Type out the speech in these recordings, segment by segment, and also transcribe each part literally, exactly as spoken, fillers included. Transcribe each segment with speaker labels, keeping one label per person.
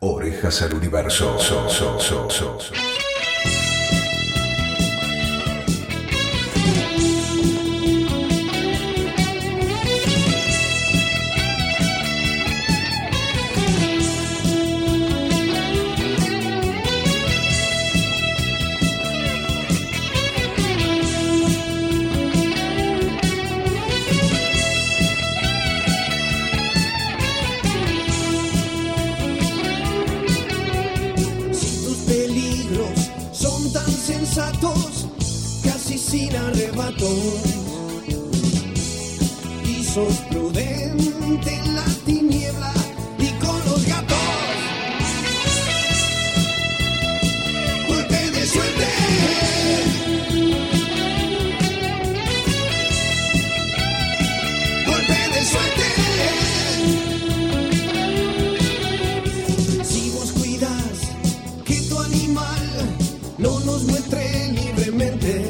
Speaker 1: Orejas al universo. So, so, so, so, so.
Speaker 2: Casi sin arrebato, y sos prudente en la tiniebla y con los gatos. Golpe de suerte. Golpe de suerte. Si vos cuidas que tu animal no nos muestre libremente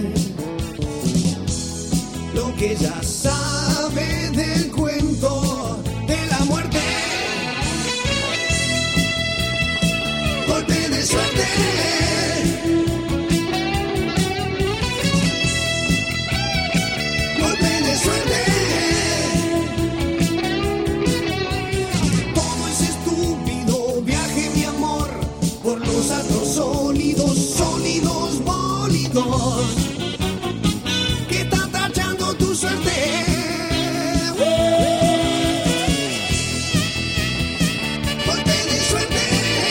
Speaker 2: lo que ya sabe del cuento de la muerte. Golpe de suerte. Golpe de suerte. Todo es estúpido viaje, mi amor, por los astros sólidos, sólidos bólidos que están tachando tu suerte. Golpe de suerte.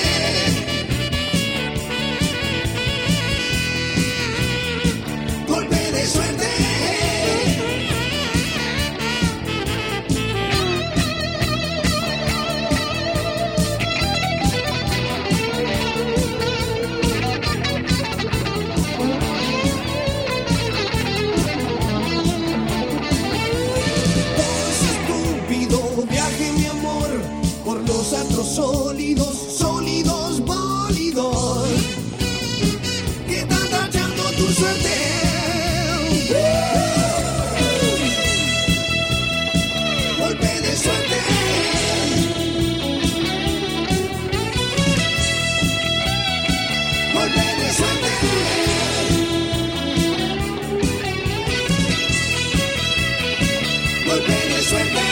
Speaker 2: Golpe de suerte. Sólidos, sólidos, bólidos que están tachando tu suerte. Golpe de suerte. Golpe de suerte. Golpe de suerte.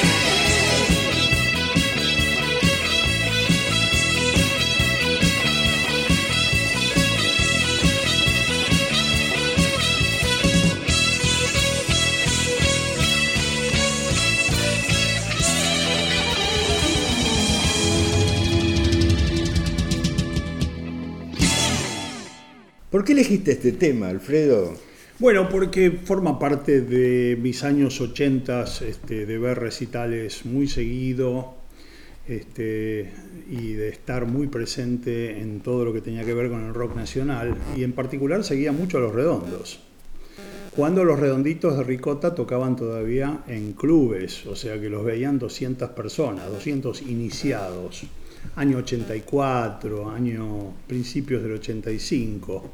Speaker 3: ¿Por qué elegiste este tema, Alfredo?
Speaker 4: Bueno, porque forma parte de mis años ochentas, este, de ver recitales muy seguido, este, y de estar muy presente en todo lo que tenía que ver con el rock nacional, y en particular seguía mucho a Los Redondos. Cuando Los Redonditos de Ricota tocaban todavía en clubes, o sea que los veían doscientas personas, doscientos iniciados. Año ochenta y cuatro, año principios del ochenta y cinco.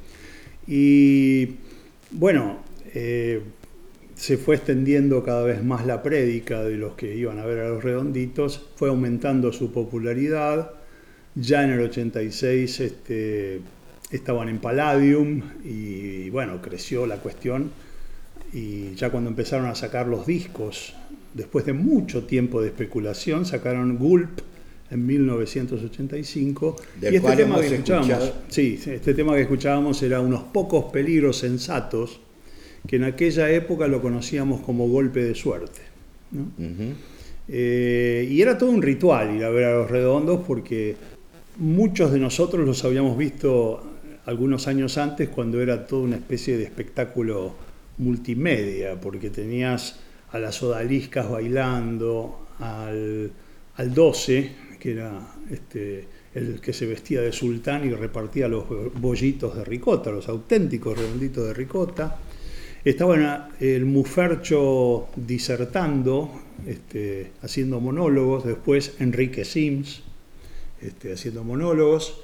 Speaker 4: Y bueno, eh, se fue extendiendo cada vez más la prédica de los que iban a ver a Los Redonditos, fue aumentando su popularidad. Ya en el ochenta y seis este, estaban en Palladium y bueno, creció la cuestión, y ya cuando empezaron a sacar los discos, después de mucho tiempo de especulación, sacaron Gulp en mil novecientos ochenta y cinco,
Speaker 3: Del
Speaker 4: y este
Speaker 3: cual
Speaker 4: tema
Speaker 3: hemos
Speaker 4: que escuchábamos,
Speaker 3: escuchado.
Speaker 4: sí, este tema que escuchábamos era Unos pocos peligros sensatos, que en aquella época lo conocíamos como Golpe de suerte, ¿no? Uh-huh. Eh, y era todo un ritual ir a ver a Los Redondos, porque muchos de nosotros los habíamos visto algunos años antes, cuando era toda una especie de espectáculo multimedia, porque tenías a las odaliscas bailando, al, al doce, que era este, el que se vestía de sultán y repartía los bollitos de ricota, los auténticos redonditos de ricota. Estaba el Mufercho disertando, este, haciendo monólogos, después Enrique Sims este, haciendo monólogos,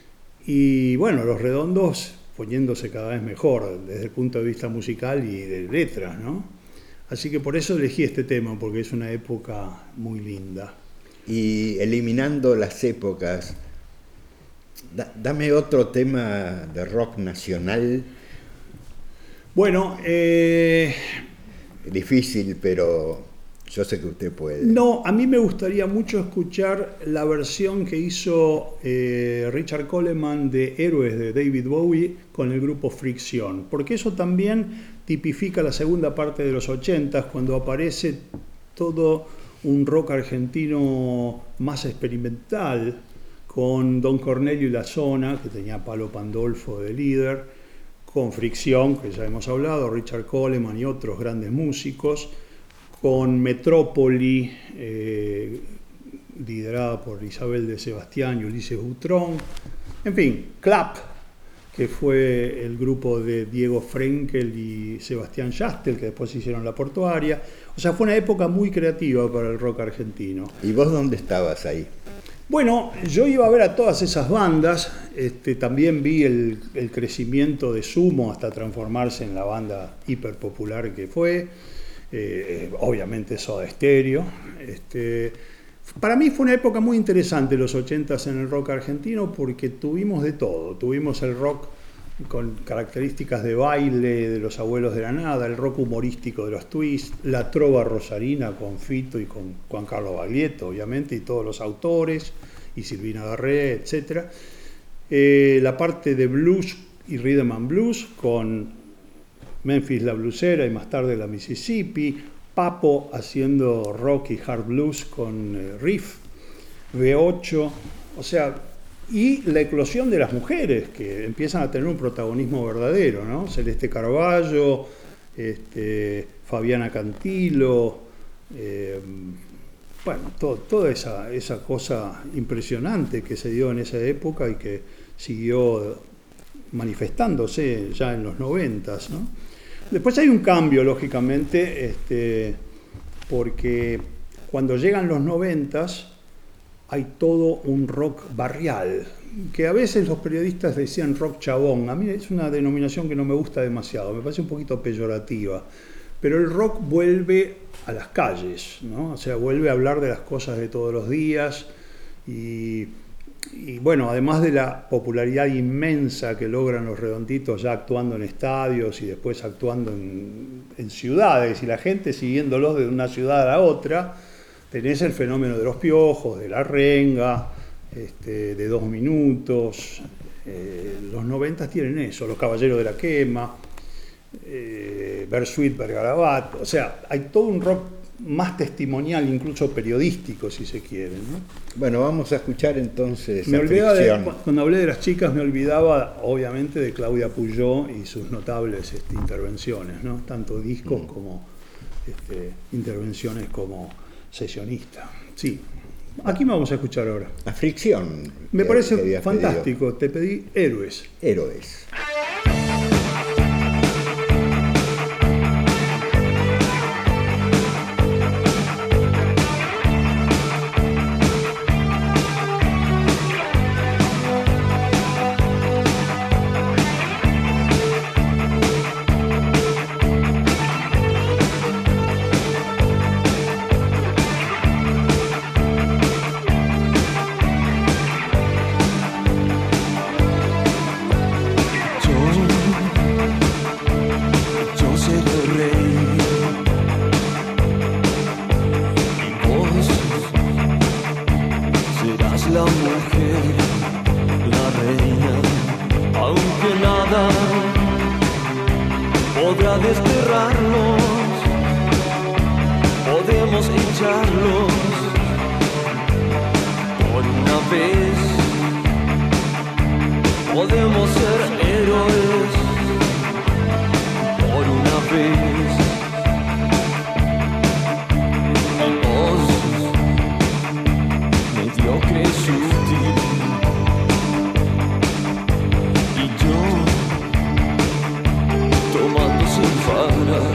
Speaker 4: y bueno, Los Redondos poniéndose cada vez mejor desde el punto de vista musical y de letras, ¿no? Así que por eso elegí este tema, porque es una época muy linda.
Speaker 3: Y eliminando las épocas, Da- dame otro tema de rock nacional,
Speaker 4: Bueno, eh,
Speaker 3: difícil, pero yo sé que usted puede.
Speaker 4: no, a mí me gustaría mucho escuchar la versión que hizo eh, Richard Coleman de Héroes de David Bowie con el grupo Fricción, porque eso también tipifica la segunda parte de los ochentas, cuando aparece todo un rock argentino más experimental, con Don Cornelio y la Zona, que tenía Palo Pandolfo de líder, con Fricción, que ya hemos hablado, Richard Coleman y otros grandes músicos, con Metrópoli, eh, liderada por Isabel de Sebastián y Ulises Butrón, en fin, Clap, que fue el grupo de Diego Frenkel y Sebastián Yastel, que después hicieron La Portuaria. O sea, fue una época muy creativa para el rock argentino.
Speaker 3: ¿Y vos dónde estabas ahí?
Speaker 4: Bueno, yo iba a ver a todas esas bandas, este, también vi el, el crecimiento de Sumo hasta transformarse en la banda hiperpopular que fue, eh, obviamente Soda Stereo. Este, para mí fue una época muy interesante los ochentas en el rock argentino porque tuvimos de todo, tuvimos el rock con características de baile de los Abuelos de la Nada, el rock humorístico de los Twist, la trova rosarina con Fito y con Juan Carlos Baglietto, obviamente, y todos los autores, y Silvina Garré, etcétera. Eh, la parte de blues y rhythm and blues con Memphis la Blusera y más tarde la Mississippi, Papo haciendo rock y hard blues con eh, Riff, V ocho, o sea, y la eclosión de las mujeres, que empiezan a tener un protagonismo verdadero, ¿no? Celeste Carballo, este, Fabiana Cantilo, eh, bueno, todo, toda esa, esa cosa impresionante que se dio en esa época y que siguió manifestándose ya en los noventas, ¿no? Después hay un cambio, lógicamente, este, porque cuando llegan los noventas, hay todo un rock barrial, que a veces los periodistas decían rock chabón. A mí es una denominación que no me gusta demasiado, me parece un poquito peyorativa. Pero el rock vuelve a las calles, ¿no? O sea, vuelve a hablar de las cosas de todos los días. Y, y bueno, además de la popularidad inmensa que logran los Redonditos ya actuando en estadios y después actuando en, en ciudades, y la gente siguiéndolos de una ciudad a la otra, tenés el fenómeno de los Piojos, de La Renga, este, de Dos Minutos. Eh, los noventas tienen eso, Los Caballeros de la Quema, eh, Bersuit, Bergarabat. O sea, hay todo un rock más testimonial, incluso periodístico, si se quiere, ¿no?
Speaker 3: Bueno, vamos a escuchar entonces
Speaker 4: Me
Speaker 3: a
Speaker 4: olvidaba de,
Speaker 3: Fricción.
Speaker 4: cuando hablé de las chicas, me olvidaba, obviamente, de Claudia Puyó y sus notables este, intervenciones, ¿no? Tanto discos mm. como este, intervenciones como sesionista. Sí, aquí me vamos a escuchar ahora.
Speaker 3: A Fricción.
Speaker 4: Me
Speaker 3: que-
Speaker 4: parece
Speaker 3: que habías
Speaker 4: fantástico, te pedí Héroes.
Speaker 3: pedido. Héroes.
Speaker 5: Yo seré el rey y vos serás la mujer, la reina, aunque nada podrá desterrarlos, podemos echarlos por una vez, podemos ser héroes por una vez. Vos, mediocre sutil, y yo tomando sin parar,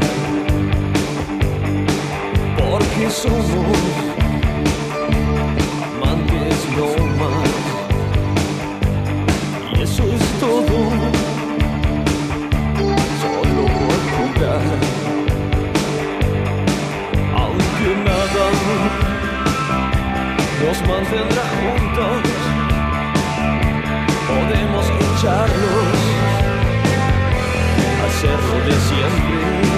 Speaker 5: porque somos amantes no más. podemos echarlos, hacerlo de siempre.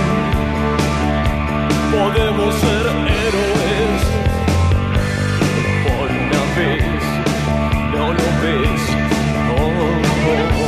Speaker 5: Podemos ser héroes por una vez, no lo ves. Oh, oh, oh.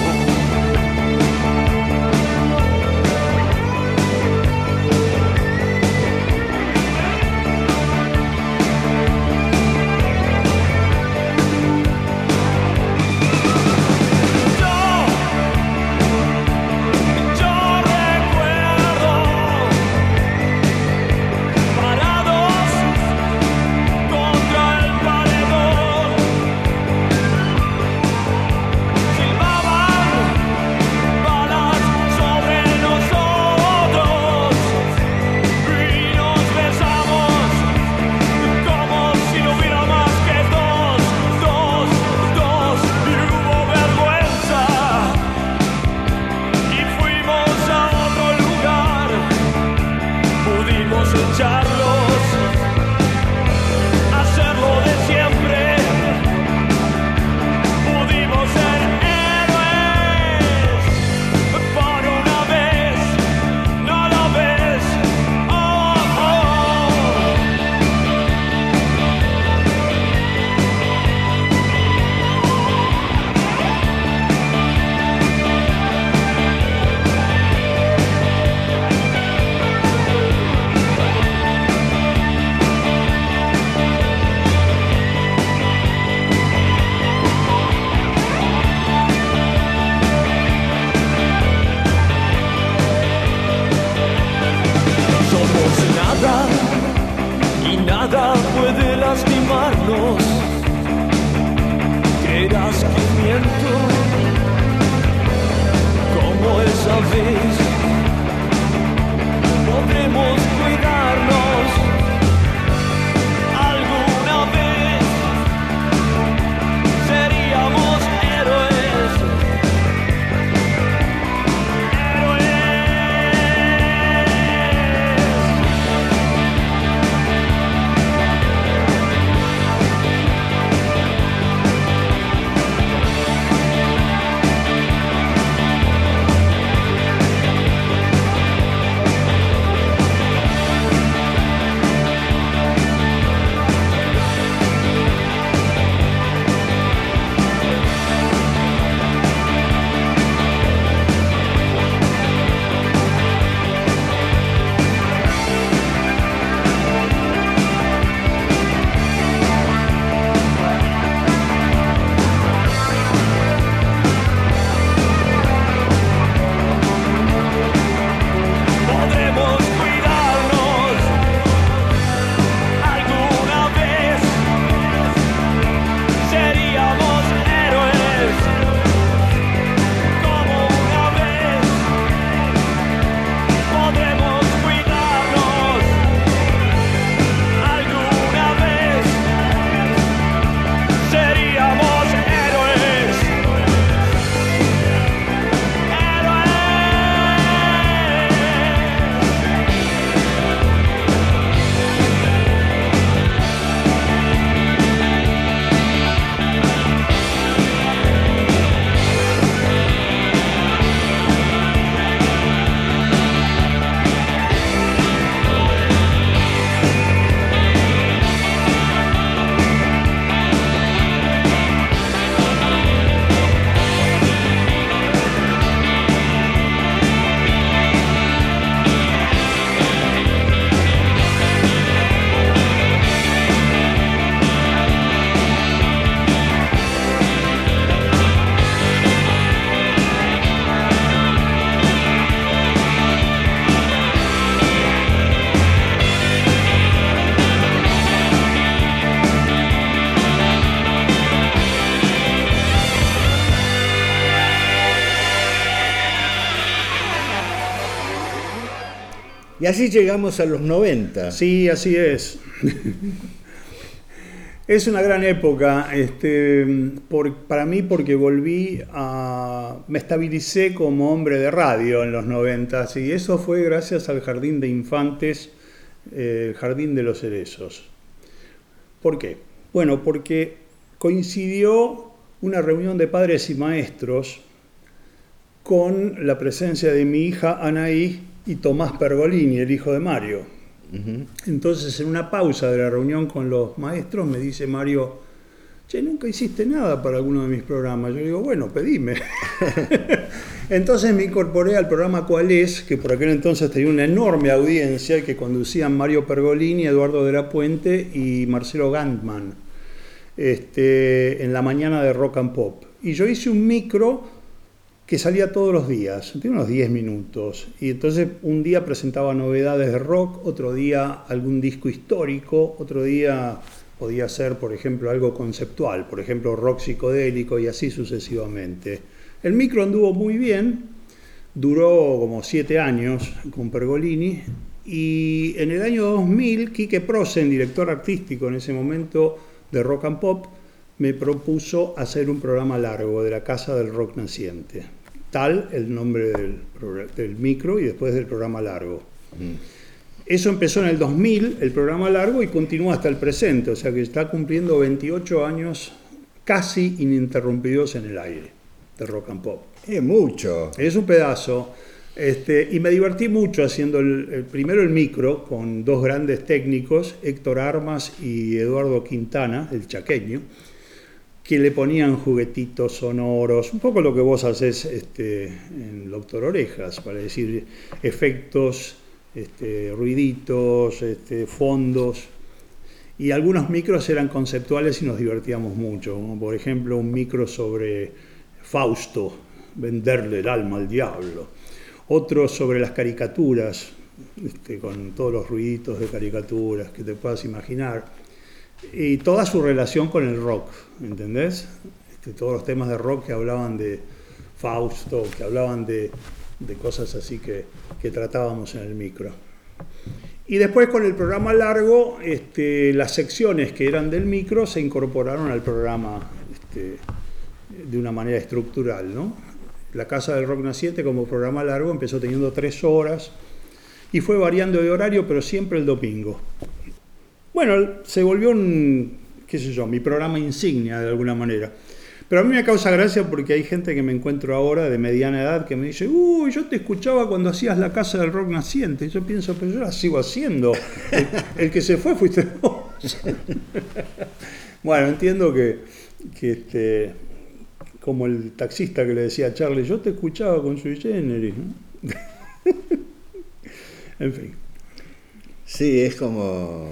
Speaker 3: Y así llegamos a los noventa.
Speaker 4: Sí, así es. Es una gran época este, por, para mí porque volví a... me estabilicé como hombre de radio en los noventa y eso fue gracias al Jardín de Infantes, eh, el Jardín de los Cerezos. ¿Por qué? Bueno, porque coincidió una reunión de padres y maestros con la presencia de mi hija Anaí y Tomás Pergolini, el hijo de Mario. Uh-huh. Entonces, en una pausa de la reunión con los maestros, me dice Mario, che, nunca hiciste nada para alguno de mis programas. Yo digo, bueno, pedime. Entonces me incorporé al programa ¿Cuál es?, que por aquel entonces tenía una enorme audiencia, que conducían Mario Pergolini, Eduardo de la Puente y Marcelo Gantman, este, en la mañana de Rock and Pop. Y yo hice un micro que salía todos los días, tiene unos diez minutos. Y entonces un día presentaba novedades de rock, otro día algún disco histórico, otro día podía ser, por ejemplo, algo conceptual, por ejemplo, rock psicodélico y así sucesivamente. El micro anduvo muy bien, duró como siete años con Pergolini, y en el año dos mil, Quique Prosen, director artístico en ese momento de Rock and Pop, me propuso hacer un programa largo de la Casa del Rock Naciente. Tal el nombre del, del micro y después del programa largo. Mm. Eso empezó en el dos mil, el programa largo, y continúa hasta el presente, o sea que está cumpliendo veintiocho años casi ininterrumpidos en el aire de Rock and Pop.
Speaker 3: Es mucho.
Speaker 4: Es un pedazo. Este, y me divertí mucho haciendo el, el, primero el micro con dos grandes técnicos, Héctor Armas y Eduardo Quintana, el chaqueño, que le ponían juguetitos sonoros, un poco lo que vos haces este, en Doctor Orejas, para decir efectos, este, ruiditos, este, fondos. Y algunos micros eran conceptuales y nos divertíamos mucho, como por ejemplo un micro sobre Fausto, venderle el alma al diablo. Otro sobre las caricaturas, este, con todos los ruiditos de caricaturas que te puedas imaginar. Y toda su relación con el rock, ¿entendés? Este, todos los temas de rock que hablaban de Fausto, que hablaban de, de cosas así que, que tratábamos en el micro. Y después con el programa largo, este, las secciones que eran del micro se incorporaron al programa este, de una manera estructural, ¿no? La Casa del Rock Naciente como programa largo empezó teniendo tres horas y fue variando de horario, pero siempre el domingo. Bueno, se volvió un, qué sé yo, mi programa insignia de alguna manera. Pero a mí me causa gracia porque hay gente que me encuentro ahora de mediana edad que me dice, uy, yo te escuchaba cuando hacías la Casa del Rock Naciente. Y yo pienso, pero yo la sigo haciendo. El, el que se fue fuiste vos. Bueno, entiendo que, que este, como el taxista que le decía a Charlie, yo te escuchaba con Sui Generis, ¿no? En fin.
Speaker 3: Sí, es como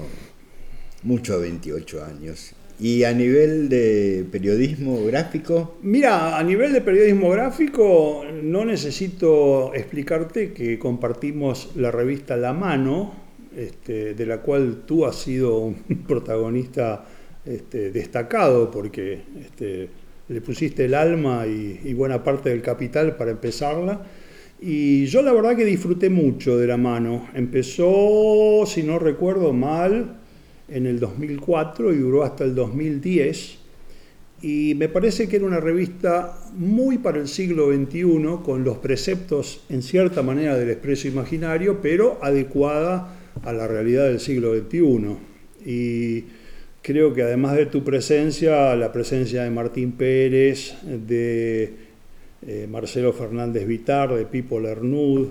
Speaker 3: mucho veintiocho años. ¿Y a nivel de periodismo gráfico?
Speaker 4: Mira, a nivel de periodismo gráfico no necesito explicarte que compartimos la revista La Mano, este, de la cual tú has sido un protagonista este, destacado porque este, le pusiste el alma y, y buena parte del capital para empezarla. Y yo la verdad que disfruté mucho de La Mano. Empezó, si no recuerdo mal, en el dos mil cuatro y duró hasta el dos mil diez. Y me parece que era una revista muy para el siglo veintiuno, con los preceptos en cierta manera del Expreso Imaginario, pero adecuada a la realidad del siglo veintiuno. Y creo que además de tu presencia, la presencia de Martín Pérez, de eh, Marcelo Fernández Vitar, de Pipo Lernud,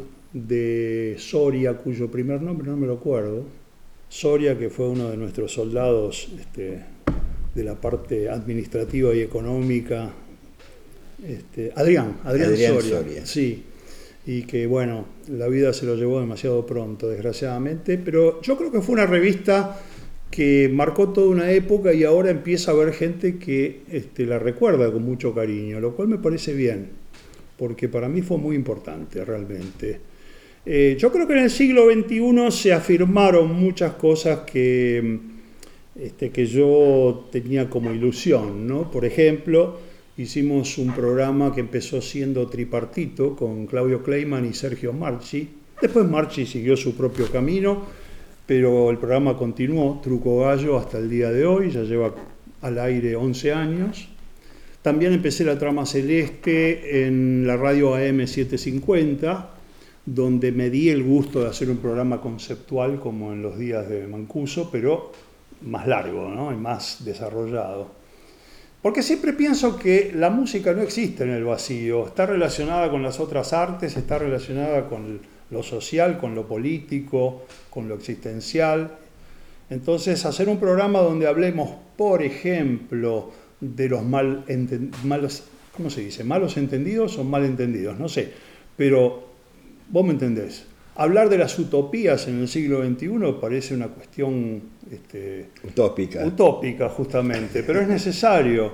Speaker 4: de Soria, cuyo primer nombre no me lo acuerdo, Soria, que fue uno de nuestros soldados este, de la parte administrativa y económica, este, Adrián, Adrián,
Speaker 3: Adrián
Speaker 4: Soria,
Speaker 3: Soria,
Speaker 4: sí, y que bueno, la vida se lo llevó demasiado pronto, desgraciadamente, pero yo creo que fue una revista que marcó toda una época y ahora empieza a haber gente que este, la recuerda con mucho cariño, lo cual me parece bien, porque para mí fue muy importante realmente. Eh, yo creo que en el siglo veintiuno se afirmaron muchas cosas que, este, que yo tenía como ilusión, ¿no? Por ejemplo, hicimos un programa que empezó siendo tripartito con Claudio Kleiman y Sergio Marchi. Después Marchi siguió su propio camino, pero el programa continuó, Truco Gallo, hasta el día de hoy, ya lleva al aire once años. También empecé la Trama Celeste en la radio A M setecientos cincuenta, donde me di el gusto de hacer un programa conceptual como en los días de Mancuso, pero más largo, ¿no? Y más desarrollado. Porque siempre pienso que la música no existe en el vacío, está relacionada con las otras artes, está relacionada con lo social, con lo político, con lo existencial. Entonces, hacer un programa donde hablemos, por ejemplo, de los mal enten- malos, ¿cómo se dice? ¿Malos entendidos o malentendidos? No sé, pero vos me entendés. Hablar de las utopías en el siglo veintiuno parece una cuestión este,
Speaker 3: Utópica.
Speaker 4: utópica, justamente, pero es necesario.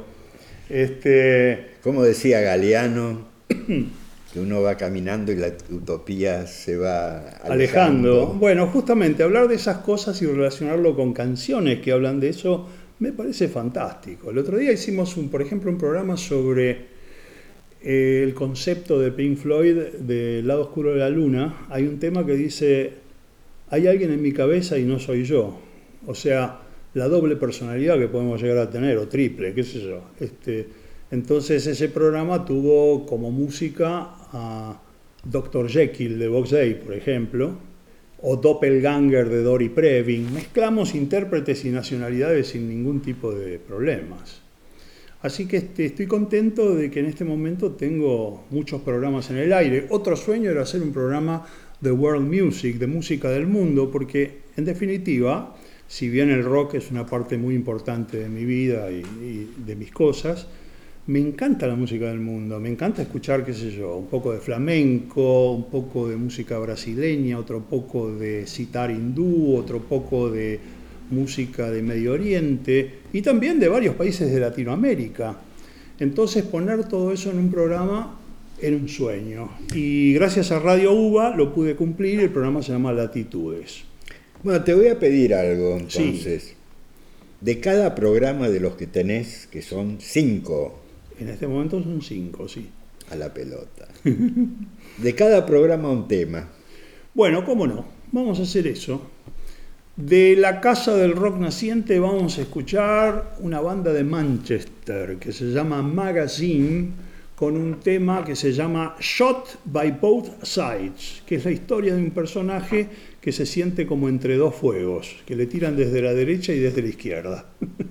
Speaker 4: Este,
Speaker 3: Como decía Galeano, que uno va caminando y la utopía se va alejando.
Speaker 4: alejando. Bueno, justamente hablar de esas cosas y relacionarlo con canciones que hablan de eso me parece fantástico. El otro día hicimos, un, por ejemplo, un programa sobre eh, el concepto de Pink Floyd del lado oscuro de la luna. Hay un tema que dice, hay alguien en mi cabeza y no soy yo. O sea, la doble personalidad que podemos llegar a tener, o triple, qué sé yo. Este, entonces ese programa tuvo como música a doctor Jekyll de Box Day, por ejemplo, o Doppelganger de Dory Previn. Mezclamos intérpretes y nacionalidades sin ningún tipo de problemas. Así que este, estoy contento de que en este momento tengo muchos programas en el aire. Otro sueño era hacer un programa de world music, de música del mundo, porque en definitiva, si bien el rock es una parte muy importante de mi vida y, y de mis cosas, me encanta la música del mundo, me encanta escuchar, qué sé yo, un poco de flamenco, un poco de música brasileña, otro poco de sitar hindú, otro poco de música de Medio Oriente y también de varios países de Latinoamérica. Entonces poner todo eso en un programa era un sueño. Y gracias a Radio UBA lo pude cumplir, el programa se llama Latitudes.
Speaker 3: Bueno, te voy a pedir algo entonces.
Speaker 4: Sí.
Speaker 3: De cada programa de los que tenés, que son cinco,
Speaker 4: En este momento son cinco, sí.
Speaker 3: a la pelota. De cada programa un tema.
Speaker 4: Bueno, cómo no, vamos a hacer eso. De la Casa del Rock Naciente vamos a escuchar una banda de Manchester que se llama Magazine, con un tema que se llama Shot by Both Sides, que es la historia de un personaje que se siente como entre dos fuegos, que le tiran desde la derecha y desde la izquierda.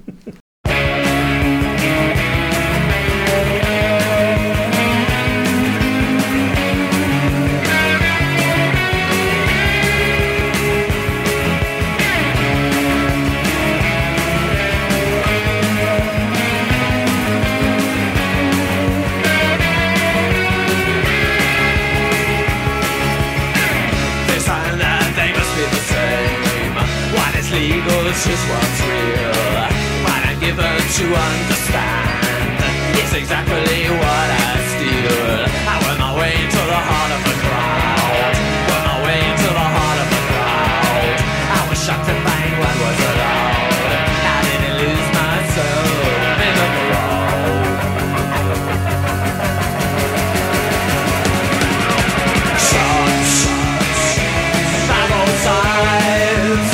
Speaker 5: It's just what's real. What I'm given to understand is exactly what I steal. I went my way to the heart of the crowd. Went my way to the heart of the crowd. I was shocked to find what was allowed. I didn't lose myself in the crowd. Shots by both sides.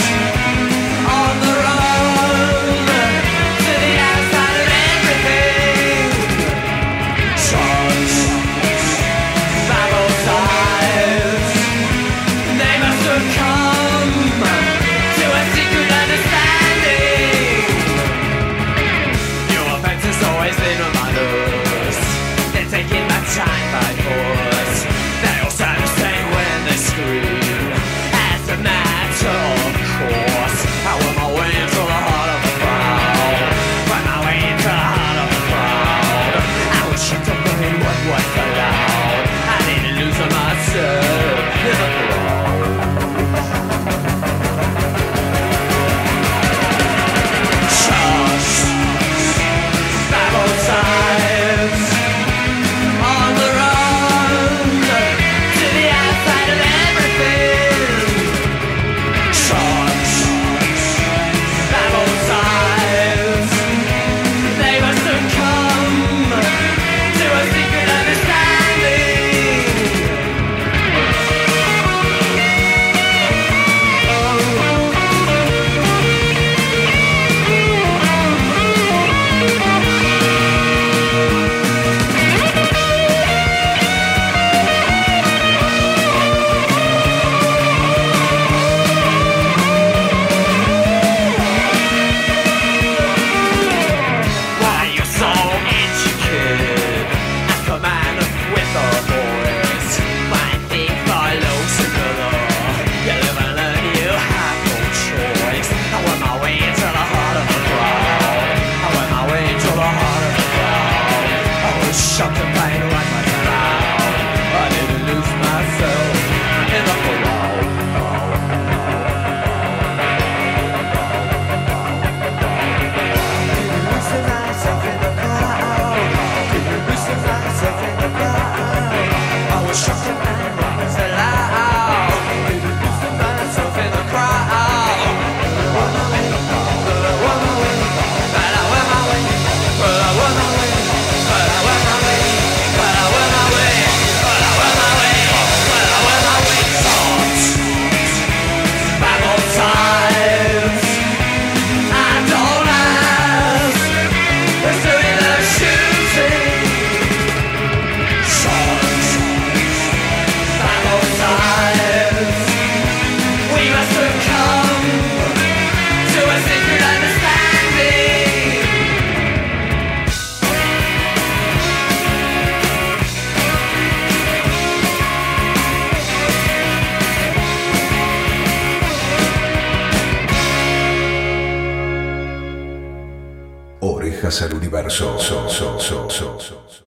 Speaker 1: viajas al universo. So, so, so, so, so.